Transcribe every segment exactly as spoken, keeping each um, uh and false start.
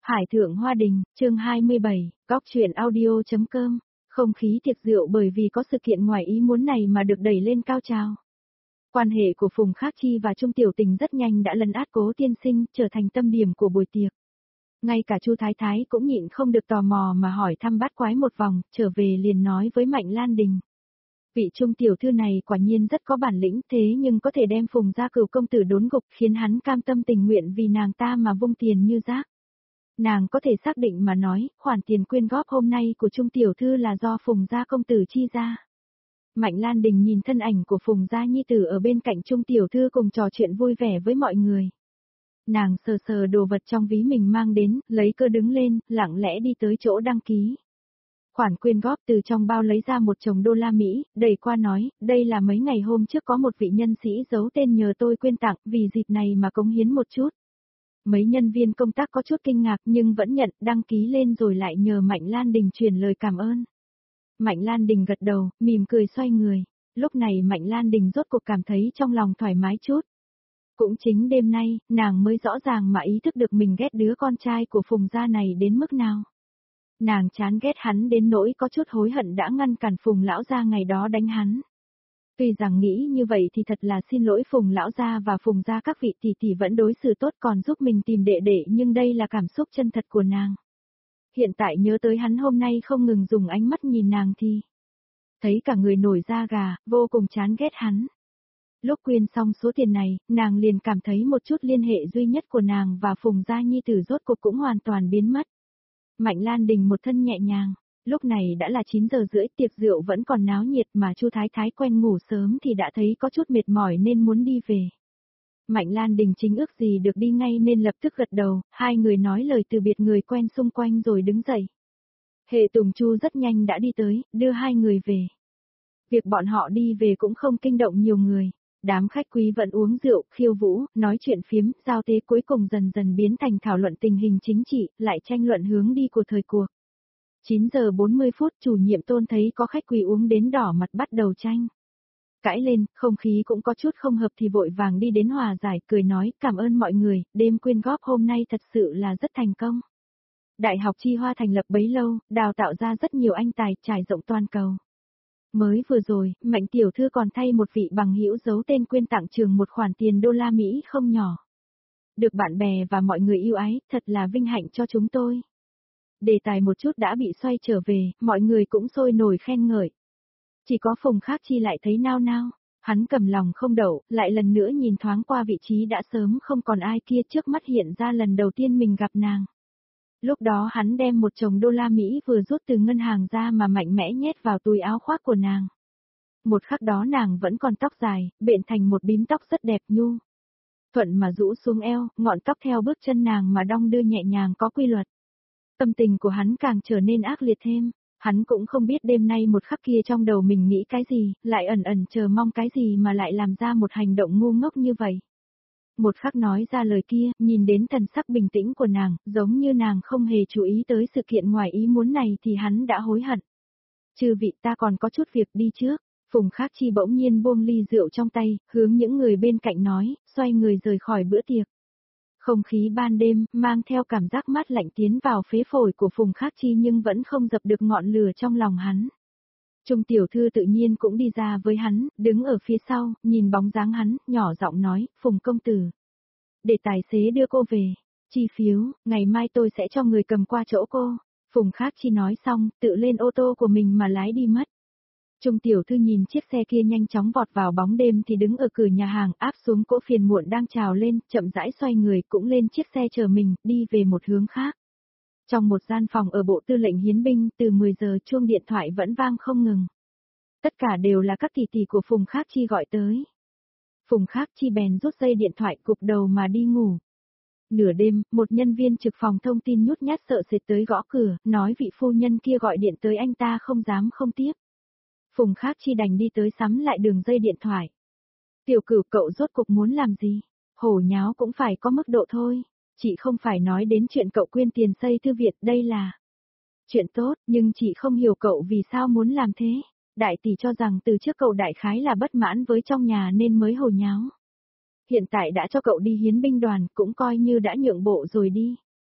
Hải thượng hoa đình, chương hai mươi bảy, góc truyện audio.com, không khí tiệc rượu bởi vì có sự kiện ngoài ý muốn này mà được đẩy lên cao trào. Quan hệ của Phùng Khác Chi và Trung Tiểu Tình rất nhanh đã lấn át Cố tiên sinh, trở thành tâm điểm của buổi tiệc. Ngay cả Chu Thái Thái cũng nhịn không được tò mò mà hỏi thăm bát quái một vòng, trở về liền nói với Mạnh Lan Đình. Vị Trung tiểu thư này quả nhiên rất có bản lĩnh, thế nhưng có thể đem Phùng gia Cửu công tử đốn gục, khiến hắn cam tâm tình nguyện vì nàng ta mà vung tiền như rác. Nàng có thể xác định mà nói, khoản tiền quyên góp hôm nay của Trung tiểu thư là do Phùng gia công tử chi ra. Mạnh Lan Đình nhìn thân ảnh của Phùng gia nhi tử ở bên cạnh Trung tiểu thư cùng trò chuyện vui vẻ với mọi người. Nàng sờ sờ đồ vật trong ví mình mang đến, lấy cơ đứng lên, lặng lẽ đi tới chỗ đăng ký. Khoản quyên góp từ trong bao lấy ra một chồng đô la Mỹ, đẩy qua nói, đây là mấy ngày hôm trước có một vị nhân sĩ giấu tên nhờ tôi quyên tặng, vì dịp này mà cống hiến một chút. Mấy nhân viên công tác có chút kinh ngạc nhưng vẫn nhận, đăng ký lên rồi lại nhờ Mạnh Lan Đình truyền lời cảm ơn. Mạnh Lan Đình gật đầu, mỉm cười xoay người. Lúc này Mạnh Lan Đình rốt cuộc cảm thấy trong lòng thoải mái chút. Cũng chính đêm nay, nàng mới rõ ràng mà ý thức được mình ghét đứa con trai của Phùng gia này đến mức nào. Nàng chán ghét hắn đến nỗi có chút hối hận đã ngăn cản Phùng lão gia ngày đó đánh hắn. Tuy rằng nghĩ như vậy thì thật là xin lỗi Phùng lão gia và Phùng gia các vị tỷ tỷ vẫn đối xử tốt còn giúp mình tìm đệ đệ, nhưng đây là cảm xúc chân thật của nàng. Hiện tại nhớ tới hắn hôm nay không ngừng dùng ánh mắt nhìn nàng thì thấy cả người nổi da gà, vô cùng chán ghét hắn. Lúc quyên xong số tiền này, nàng liền cảm thấy một chút liên hệ duy nhất của nàng và Phùng gia nhi tử rốt cuộc cũng hoàn toàn biến mất. Mạnh Lan Đình một thân nhẹ nhàng, lúc này đã là chín giờ rưỡi, tiệc rượu vẫn còn náo nhiệt mà Chu Thái Thái quen ngủ sớm thì đã thấy có chút mệt mỏi nên muốn đi về. Mạnh Lan Đình chính ước gì được đi ngay nên lập tức gật đầu, hai người nói lời từ biệt người quen xung quanh rồi đứng dậy. Hệ Tùng Chu rất nhanh đã đi tới, đưa hai người về. Việc bọn họ đi về cũng không kinh động nhiều người. Đám khách quý vẫn uống rượu, khiêu vũ, nói chuyện phiếm, giao tế cuối cùng dần dần biến thành thảo luận tình hình chính trị, lại tranh luận hướng đi của thời cuộc. chín giờ bốn mươi phút, chủ nhiệm Tôn thấy có khách quý uống đến đỏ mặt bắt đầu tranh. Cãi lên, không khí cũng có chút không hợp thì vội vàng đi đến hòa giải, cười nói, cảm ơn mọi người, đêm quyên góp hôm nay thật sự là rất thành công. Đại học Chi Hoa thành lập bấy lâu, đào tạo ra rất nhiều anh tài, trải rộng toàn cầu. Mới vừa rồi, Mạnh tiểu thư còn thay một vị bằng hữu giấu tên quyên tặng trường một khoản tiền đô la Mỹ không nhỏ. Được bạn bè và mọi người yêu ái, thật là vinh hạnh cho chúng tôi. Đề tài một chút đã bị xoay trở về, mọi người cũng sôi nổi khen ngợi. Chỉ có Phùng Khác Chi lại thấy nao nao, hắn cầm lòng không đậu, lại lần nữa nhìn thoáng qua vị trí đã sớm không còn ai kia, trước mắt hiện ra lần đầu tiên mình gặp nàng. Lúc đó hắn đem một chồng đô la Mỹ vừa rút từ ngân hàng ra mà mạnh mẽ nhét vào túi áo khoác của nàng. Một khắc đó nàng vẫn còn tóc dài, bện thành một bím tóc rất đẹp nhu. Thuận mà rũ xuống eo, ngọn tóc theo bước chân nàng mà đong đưa nhẹ nhàng có quy luật. Tâm tình của hắn càng trở nên ác liệt thêm, hắn cũng không biết đêm nay một khắc kia trong đầu mình nghĩ cái gì, lại ẩn ẩn chờ mong cái gì mà lại làm ra một hành động ngu ngốc như vậy. Một khắc nói ra lời kia, nhìn đến thần sắc bình tĩnh của nàng, giống như nàng không hề chú ý tới sự kiện ngoài ý muốn này thì hắn đã hối hận. Chư vị, ta còn có chút việc đi trước. Phùng Khác Chi bỗng nhiên buông ly rượu trong tay, hướng những người bên cạnh nói, xoay người rời khỏi bữa tiệc. Không khí ban đêm, mang theo cảm giác mát lạnh tiến vào phế phổi của Phùng Khác Chi nhưng vẫn không dập được ngọn lửa trong lòng hắn. Trung tiểu thư tự nhiên cũng đi ra với hắn, đứng ở phía sau, nhìn bóng dáng hắn, nhỏ giọng nói, Phùng công tử. Để tài xế đưa cô về. Chi phiếu, ngày mai tôi sẽ cho người cầm qua chỗ cô. Phùng Khác Chi nói xong, tự lên ô tô của mình mà lái đi mất. Trung tiểu thư nhìn chiếc xe kia nhanh chóng vọt vào bóng đêm thì đứng ở cửa nhà hàng, áp xuống cỗ phiền muộn đang trào lên, chậm rãi xoay người cũng lên chiếc xe chờ mình, đi về một hướng khác. Trong một gian phòng ở bộ tư lệnh hiến binh, từ mười giờ chuông điện thoại vẫn vang không ngừng. Tất cả đều là các tỷ tỷ của Phùng Khác Chi gọi tới. Phùng Khác Chi bèn rút dây điện thoại cụp đầu mà đi ngủ. Nửa đêm, một nhân viên trực phòng thông tin nhút nhát sợ sệt tới gõ cửa, nói vị phu nhân kia gọi điện tới anh ta không dám không tiếp. Phùng Khác Chi đành đi tới sắm lại đường dây điện thoại. Tiểu Cửu, cậu rốt cuộc muốn làm gì? Hổ nháo cũng phải có mức độ thôi. Chị không phải nói đến chuyện cậu quyên tiền xây thư viện, đây là chuyện tốt, nhưng chị không hiểu cậu vì sao muốn làm thế. Đại tỷ cho rằng từ trước cậu đại khái là bất mãn với trong nhà nên mới hồ nháo. Hiện tại đã cho cậu đi hiến binh đoàn, cũng coi như đã nhượng bộ rồi đi.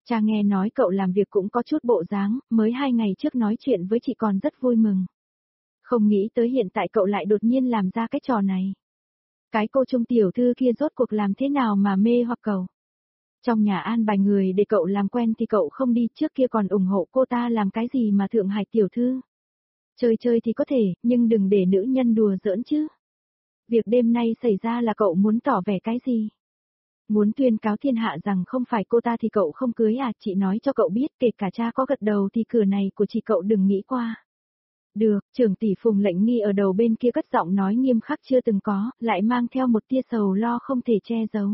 Cha nghe nói cậu làm việc cũng có chút bộ dáng, mới hai ngày trước nói chuyện với chị còn rất vui mừng. Không nghĩ tới hiện tại cậu lại đột nhiên làm ra cái trò này. Cái cô trung tiểu thư kia rốt cuộc làm thế nào mà mê hoặc cậu? Trong nhà an bài người để cậu làm quen thì cậu không đi, trước kia còn ủng hộ cô ta làm cái gì mà Thượng Hải tiểu thư. Chơi chơi thì có thể, nhưng đừng để nữ nhân đùa giỡn chứ. Việc đêm nay xảy ra là cậu muốn tỏ vẻ cái gì? Muốn tuyên cáo thiên hạ rằng không phải cô ta thì cậu không cưới à, chị nói cho cậu biết kể cả cha có gật đầu thì cửa này của chị cậu đừng nghĩ qua. Được, trưởng tỷ Phùng Lệnh Nghi ở đầu bên kia cất giọng nói nghiêm khắc chưa từng có, lại mang theo một tia sầu lo không thể che giấu.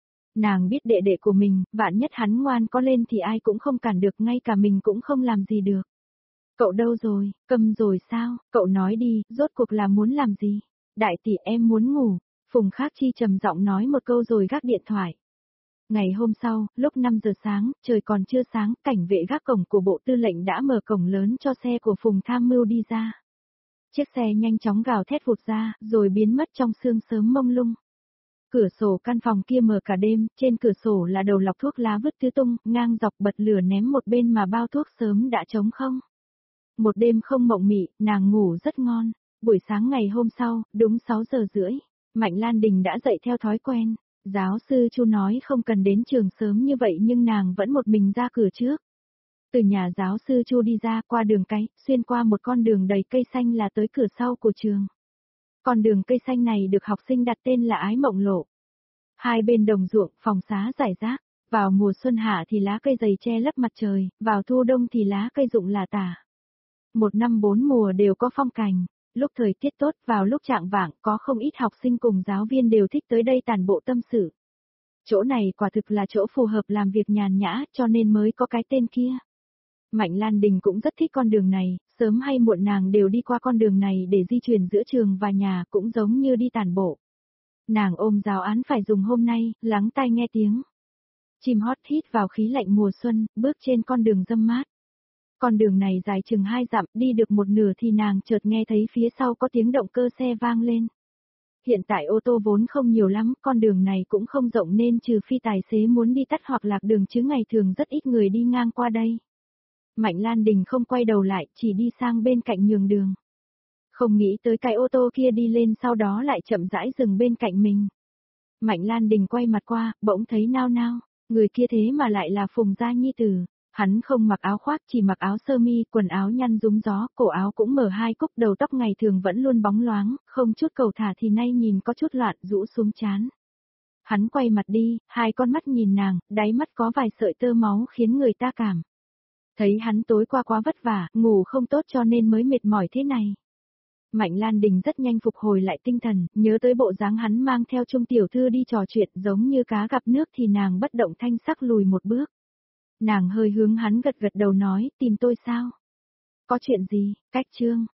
Nàng biết đệ đệ của mình, vạn nhất hắn ngoan có lên thì ai cũng không cản được, ngay cả mình cũng không làm gì được. Cậu đâu rồi, câm rồi sao, cậu nói đi, rốt cuộc là muốn làm gì? Đại tỷ em muốn ngủ, Phùng Khác Chi trầm giọng nói một câu rồi gác điện thoại. Ngày hôm sau, lúc năm giờ sáng, trời còn chưa sáng, cảnh vệ gác cổng của bộ tư lệnh đã mở cổng lớn cho xe của Phùng Tham Mưu đi ra. Chiếc xe nhanh chóng gào thét vụt ra, rồi biến mất trong sương sớm mông lung. Cửa sổ căn phòng kia mở cả đêm, trên cửa sổ là đầu lọc thuốc lá vứt tứ tung, ngang dọc bật lửa ném một bên mà bao thuốc sớm đã trống không. Một đêm không mộng mị, nàng ngủ rất ngon. Buổi sáng ngày hôm sau, đúng sáu giờ rưỡi, Mạnh Lan Đình đã dậy theo thói quen. Giáo sư Chu nói không cần đến trường sớm như vậy nhưng nàng vẫn một mình ra cửa trước. Từ nhà giáo sư Chu đi ra qua đường cái, xuyên qua một con đường đầy cây xanh là tới cửa sau của trường. Con đường cây xanh này được học sinh đặt tên là Ái Mộng Lộ. Hai bên đồng ruộng, phòng xá rải rác, vào mùa xuân hạ thì lá cây dày che lấp mặt trời, vào thu đông thì lá cây rụng là tả. Một năm bốn mùa đều có phong cảnh, lúc thời tiết tốt vào lúc trạng vạng có không ít học sinh cùng giáo viên đều thích tới đây tản bộ tâm sự. Chỗ này quả thực là chỗ phù hợp làm việc nhàn nhã cho nên mới có cái tên kia. Mạnh Lan Đình cũng rất thích con đường này, sớm hay muộn nàng đều đi qua con đường này để di chuyển giữa trường và nhà cũng giống như đi tản bộ. Nàng ôm giáo án phải dùng hôm nay, lắng tai nghe tiếng. Chim hót hít vào khí lạnh mùa xuân, bước trên con đường râm mát. Con đường này dài chừng hai dặm, đi được một nửa thì nàng chợt nghe thấy phía sau có tiếng động cơ xe vang lên. Hiện tại ô tô vốn không nhiều lắm, con đường này cũng không rộng nên trừ phi tài xế muốn đi tắt hoặc lạc đường chứ ngày thường rất ít người đi ngang qua đây. Mạnh Lan Đình không quay đầu lại, chỉ đi sang bên cạnh nhường đường. Không nghĩ tới cái ô tô kia đi lên sau đó lại chậm rãi dừng bên cạnh mình. Mạnh Lan Đình quay mặt qua, bỗng thấy nao nao, người kia thế mà lại là Phùng Gia Nhi Tử. Hắn không mặc áo khoác, chỉ mặc áo sơ mi, quần áo nhăn rúm gió, cổ áo cũng mở hai cúc, đầu tóc ngày thường vẫn luôn bóng loáng, không chút cầu thả thì nay nhìn có chút loạn, rũ xuống trán. Hắn quay mặt đi, hai con mắt nhìn nàng, đáy mắt có vài sợi tơ máu khiến người ta cảm. Thấy hắn tối qua quá vất vả, ngủ không tốt cho nên mới mệt mỏi thế này. Mạnh Lan Đình rất nhanh phục hồi lại tinh thần, nhớ tới bộ dáng hắn mang theo Trung tiểu thư đi trò chuyện giống như cá gặp nước thì nàng bất động thanh sắc lùi một bước. Nàng hơi hướng hắn gật gật đầu nói, tìm tôi sao? Có chuyện gì, Cách Trương,